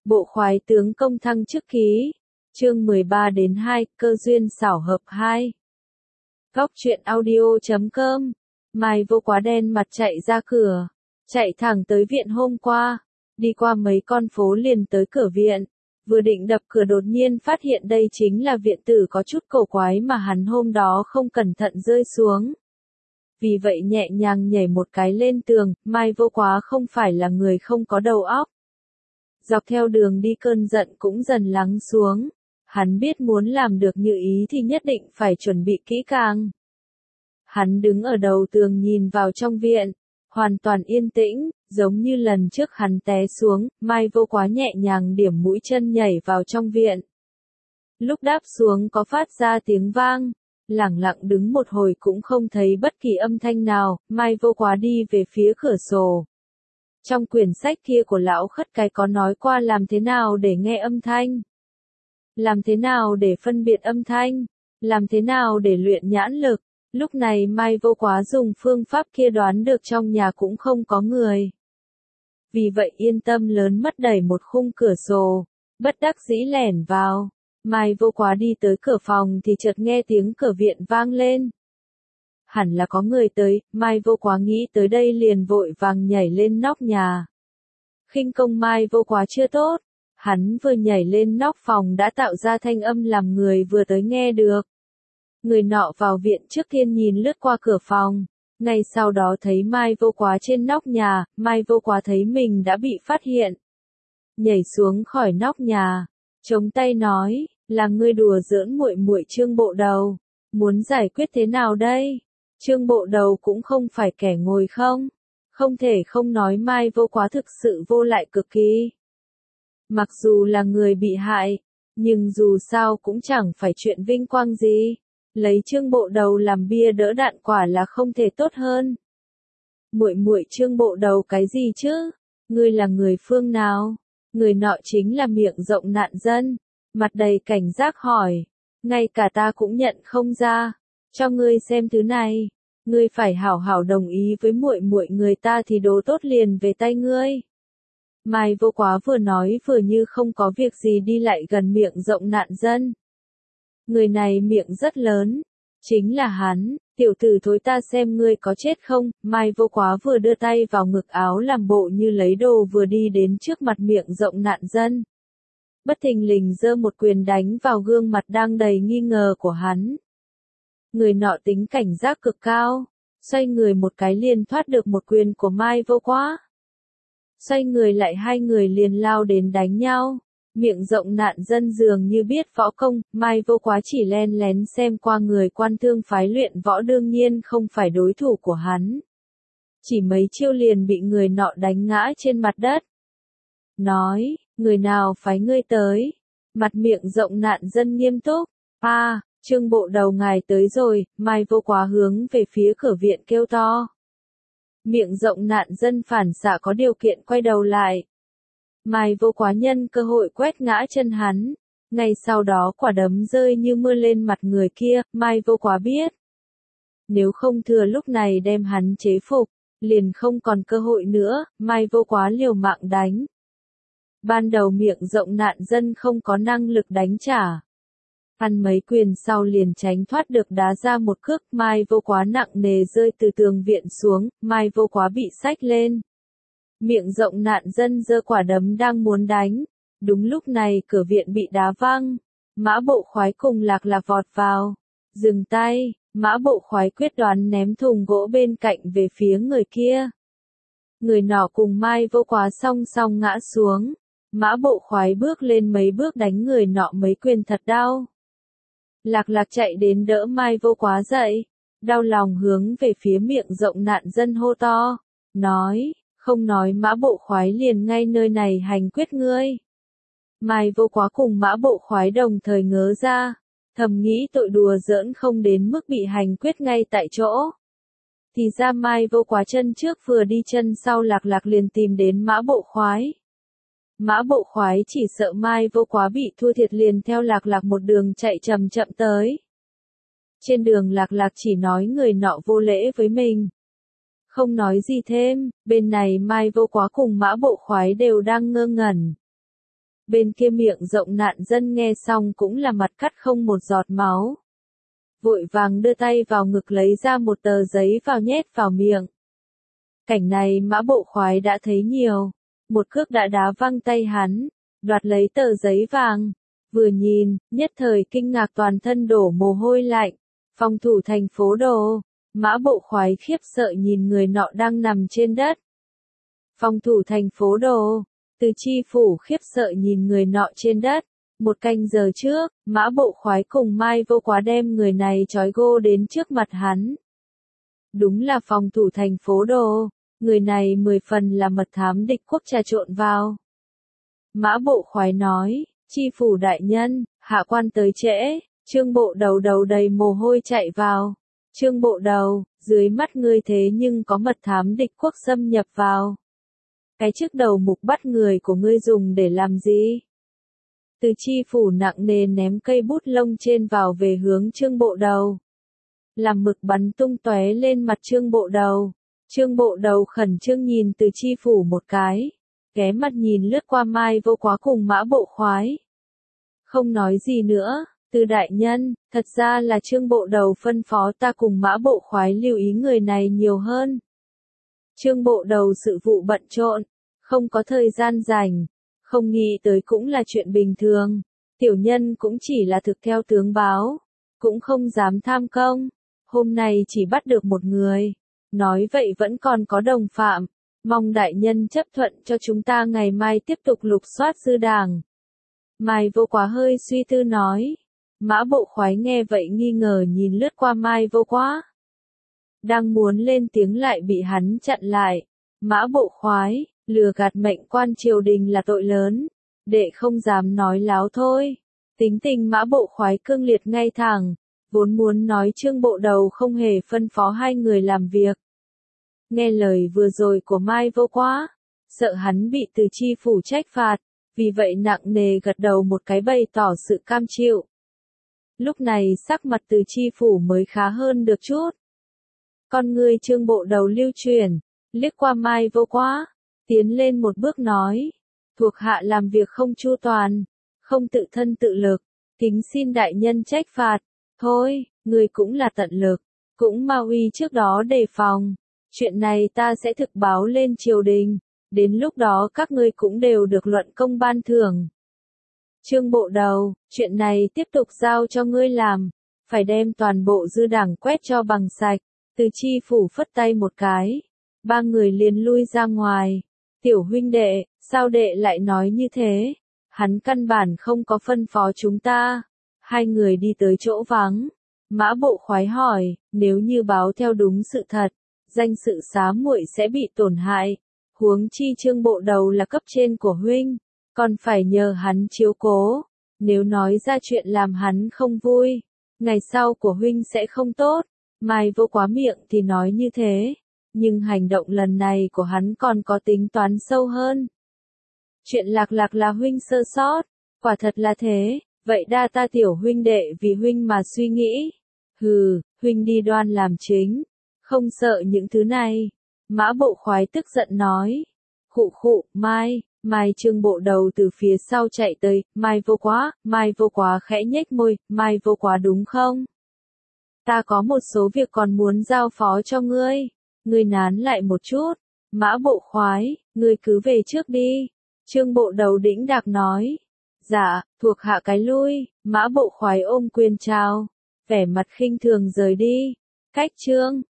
Bộ khoái tướng công thăng chức ký. Chương 13 đến 2, cơ duyên xảo hợp 2. Góc truyện audio.com. Mai Vô Quá đen mặt chạy ra cửa, chạy thẳng tới viện hôm qua, đi qua mấy con phố liền tới cửa viện, vừa định đập cửa đột nhiên phát hiện đây chính là viện tử có chút cổ quái mà hắn hôm đó không cẩn thận rơi xuống. Vì vậy nhẹ nhàng nhảy một cái lên tường, Mai Vô Quá không phải là người không có đầu óc. Dọc theo đường đi cơn giận cũng dần lắng xuống. Hắn biết muốn làm được như ý thì nhất định phải chuẩn bị kỹ càng. Hắn đứng ở đầu tường nhìn vào trong viện, hoàn toàn yên tĩnh, giống như lần trước hắn té xuống, Mai Vô Quá nhẹ nhàng điểm mũi chân nhảy vào trong viện. Lúc đáp xuống có phát ra tiếng vang, lẳng lặng đứng một hồi cũng không thấy bất kỳ âm thanh nào, Mai Vô Quá đi về phía cửa sổ. Trong quyển sách kia của lão khất cái có nói qua làm thế nào để nghe âm thanh. Làm thế nào để phân biệt âm thanh? Làm thế nào để luyện nhãn lực? Lúc này Mai Vô Quá dùng phương pháp kia đoán được trong nhà cũng không có người. Vì vậy yên tâm lớn mất đẩy một khung cửa sổ, bất đắc dĩ lẻn vào. Mai Vô Quá đi tới cửa phòng thì chợt nghe tiếng cửa viện vang lên. Hẳn là có người tới, Mai Vô Quá nghĩ tới đây liền vội vàng nhảy lên nóc nhà. Khinh công Mai Vô Quá chưa tốt. Hắn vừa nhảy lên nóc phòng đã tạo ra thanh âm làm người vừa tới nghe được. Người nọ vào viện trước tiên nhìn lướt qua cửa phòng, ngay sau đó thấy Mai Vô Quá trên nóc nhà, Mai Vô Quá thấy mình đã bị phát hiện. Nhảy xuống khỏi nóc nhà, chống tay nói, là ngươi đùa giỡn muội muội Trương Bộ Đầu, muốn giải quyết thế nào đây? Trương Bộ Đầu cũng không phải kẻ ngồi không, không thể không nói Mai Vô Quá thực sự vô lại cực kỳ. Mặc dù là người bị hại, nhưng dù sao cũng chẳng phải chuyện vinh quang gì. Lấy Trương Bộ Đầu làm bia đỡ đạn quả là không thể tốt hơn. Muội muội Trương Bộ Đầu cái gì chứ? Ngươi là người phương nào? Người nọ chính là Miệng Rộng nạn dân. Mặt đầy cảnh giác hỏi. Ngay cả ta cũng nhận không ra. Cho ngươi xem thứ này. Ngươi phải hảo hảo đồng ý với muội muội người ta thì đồ tốt liền về tay ngươi. Mai Vô Quá vừa nói vừa như không có việc gì đi lại gần Miệng Rộng nạn dân. Người này miệng rất lớn. Chính là hắn, tiểu tử thối ta xem ngươi có chết không, Mai Vô Quá vừa đưa tay vào ngực áo làm bộ như lấy đồ vừa đi đến trước mặt Miệng Rộng nạn dân. Bất thình lình giơ một quyền đánh vào gương mặt đang đầy nghi ngờ của hắn. Người nọ tính cảnh giác cực cao, xoay người một cái liền thoát được một quyền của Mai Vô Quá. Xoay người lại hai người liền lao đến đánh nhau. Miệng Rộng nạn dân dường như biết võ công, Mai Vô Quá chỉ len lén xem qua người quan thương phái luyện võ đương nhiên không phải đối thủ của hắn. Chỉ mấy chiêu liền bị người nọ đánh ngã trên mặt đất. Nói, người nào phái ngươi tới? Mặt Miệng Rộng nạn dân nghiêm túc. Trương Bộ Đầu ngài tới rồi, Mai Vô Quá hướng về phía cửa viện kêu to. Miệng Rộng nạn dân phản xạ có điều kiện quay đầu lại. Mai Vô Quá nhân cơ hội quét ngã chân hắn. Ngay sau đó quả đấm rơi như mưa lên mặt người kia, Mai Vô Quá biết. Nếu không thừa lúc này đem hắn chế phục, liền không còn cơ hội nữa, Mai Vô Quá liều mạng đánh. Ban đầu Miệng Rộng nạn dân không có năng lực đánh trả. Ăn mấy quyền sau liền tránh thoát được đá ra một cước, Mai Vô Quá nặng nề rơi từ tường viện xuống, Mai Vô Quá bị xách lên. Miệng Rộng nạn dân giơ quả đấm đang muốn đánh. Đúng lúc này cửa viện bị đá văng. Mã Bộ Khoái cùng Lạc Lạc vọt vào. Dừng tay, Mã Bộ Khoái quyết đoán ném thùng gỗ bên cạnh về phía người kia. Người nọ cùng Mai Vô Quá song song ngã xuống. Mã Bộ Khoái bước lên mấy bước đánh người nọ mấy quyền thật đau. Lạc Lạc chạy đến đỡ Mai Vô Quá dậy. Đau lòng hướng về phía Miệng Rộng nạn dân hô to. Nói. Không nói Mã Bộ Khoái liền ngay nơi này hành quyết ngươi. Mai Vô Quá cùng Mã Bộ Khoái đồng thời ngớ ra, thầm nghĩ tội đùa giỡn không đến mức bị hành quyết ngay tại chỗ. Thì ra Mai Vô Quá chân trước vừa đi chân sau Lạc Lạc liền tìm đến Mã Bộ Khoái. Mã Bộ Khoái chỉ sợ Mai Vô Quá bị thua thiệt liền theo Lạc Lạc một đường chạy chậm chậm tới. Trên đường Lạc Lạc chỉ nói người nọ vô lễ với mình. Không nói gì thêm, bên này Mai Vô Quá cùng Mã Bộ Khoái đều đang ngơ ngẩn. Bên kia miệng rộng nạn dân nghe xong cũng là mặt cắt không một giọt máu. Vội vàng đưa tay vào ngực lấy ra một tờ giấy vào nhét vào miệng. Cảnh này Mã Bộ Khoái đã thấy nhiều. Một cước đã đá văng tay hắn, đoạt lấy tờ giấy vàng. Vừa nhìn, nhất thời kinh ngạc toàn thân đổ mồ hôi lạnh. Phòng thủ thành phố Đồ. Mã Bộ Khoái khiếp sợ nhìn người nọ đang nằm trên đất. Phòng thủ thành phố Đồ. Từ Chi Phủ khiếp sợ nhìn người nọ trên đất. Một canh giờ trước, Mã Bộ Khoái cùng Mai Vô Quá đem người này trói gô đến trước mặt hắn. Đúng là phòng thủ thành phố Đồ. Người này 10 phần là mật thám địch quốc trà trộn vào. Mã Bộ Khoái nói, Chi Phủ đại nhân, hạ quan tới trễ. Trương Bộ Đầu đầu đầy mồ hôi chạy vào. Trương Bộ Đầu, dưới mắt ngươi thế nhưng có mật thám địch quốc xâm nhập vào. Cái chiếc đầu mục bắt người của ngươi dùng để làm gì? Từ Chi Phủ nặng nề ném cây bút lông trên vào về hướng Trương Bộ Đầu. Làm mực bắn tung tóe lên mặt Trương Bộ Đầu. Trương Bộ Đầu khẩn trương nhìn Từ Chi Phủ một cái. Ghé mắt nhìn lướt qua Mai Vô Quá cùng Mã Bộ Khoái. Không nói gì nữa. Từ đại nhân, thật ra là Trương Bộ Đầu phân phó ta cùng Mã Bộ Khoái lưu ý người này nhiều hơn. Trương Bộ Đầu sự vụ bận rộn, không có thời gian rảnh, không nghĩ tới cũng là chuyện bình thường. Tiểu nhân cũng chỉ là thực theo tướng báo, cũng không dám tham công. Hôm nay chỉ bắt được một người, nói vậy vẫn còn có đồng phạm, mong đại nhân chấp thuận cho chúng ta ngày mai tiếp tục lục soát dư đảng. Mai Vô Quá hơi suy tư nói. Mã Bộ Khoái nghe vậy nghi ngờ nhìn lướt qua Mai Vô Quá. Đang muốn lên tiếng lại bị hắn chặn lại. Mã Bộ Khoái, lừa gạt mệnh quan triều đình là tội lớn. Đệ không dám nói láo thôi. Tính tình Mã Bộ Khoái cương liệt ngay thẳng. Vốn muốn nói Trương Bộ Đầu không hề phân phó hai người làm việc. Nghe lời vừa rồi của Mai Vô Quá. Sợ hắn bị Từ Chi Phủ trách phạt. Vì vậy nặng nề gật đầu một cái bày tỏ sự cam chịu. Lúc này sắc mặt Từ Chi Phủ mới khá hơn được chút. Con người Trương Bộ Đầu lưu chuyển, liếc qua Mai Vô Quá, tiến lên một bước nói, thuộc hạ làm việc không chu toàn, không tự thân tự lực, kính xin đại nhân trách phạt. Thôi, người cũng là tận lực, cũng mau uy trước đó đề phòng. Chuyện này ta sẽ thực báo lên triều đình, đến lúc đó các ngươi cũng đều được luận công ban thưởng. Trương Bộ Đầu, chuyện này tiếp tục giao cho ngươi làm, phải đem toàn bộ dư đảng quét cho bằng sạch. Từ Chi Phủ phất tay một cái, ba người liền lui ra ngoài. Tiểu huynh đệ, sao đệ lại nói như thế? Hắn căn bản không có phân phó chúng ta. Hai người đi tới chỗ vắng. Mã Bộ Khoái hỏi, nếu như báo theo đúng sự thật, danh sự xá muội sẽ bị tổn hại. Huống chi Trương Bộ Đầu là cấp trên của huynh, còn phải nhờ hắn chiếu cố. Nếu nói ra chuyện làm hắn không vui, ngày sau của huynh sẽ không tốt. Mai Vô Quá miệng thì nói như thế, nhưng hành động lần này của hắn còn có tính toán sâu hơn. Chuyện Lạc Lạc là huynh sơ sót, quả thật là thế, vậy đa ta tiểu huynh đệ vì huynh mà suy nghĩ. Hừ, huynh đi đoan làm chính, không sợ những thứ này. Mã Bộ Khoái tức giận nói. Khụ khụ, Mai Trương Bộ Đầu từ phía sau chạy tới, Mai Vô Quá khẽ nhếch môi, Mai Vô Quá đúng không? Ta có một số việc còn muốn giao phó cho ngươi. Ngươi nán lại một chút. Mã Bộ Khoái, ngươi cứ về trước đi. Trương Bộ Đầu đĩnh đạc nói. Dạ, thuộc hạ cái lui. Mã Bộ Khoái ôm quyền chào. Vẻ mặt khinh thường rời đi. Cách Trương.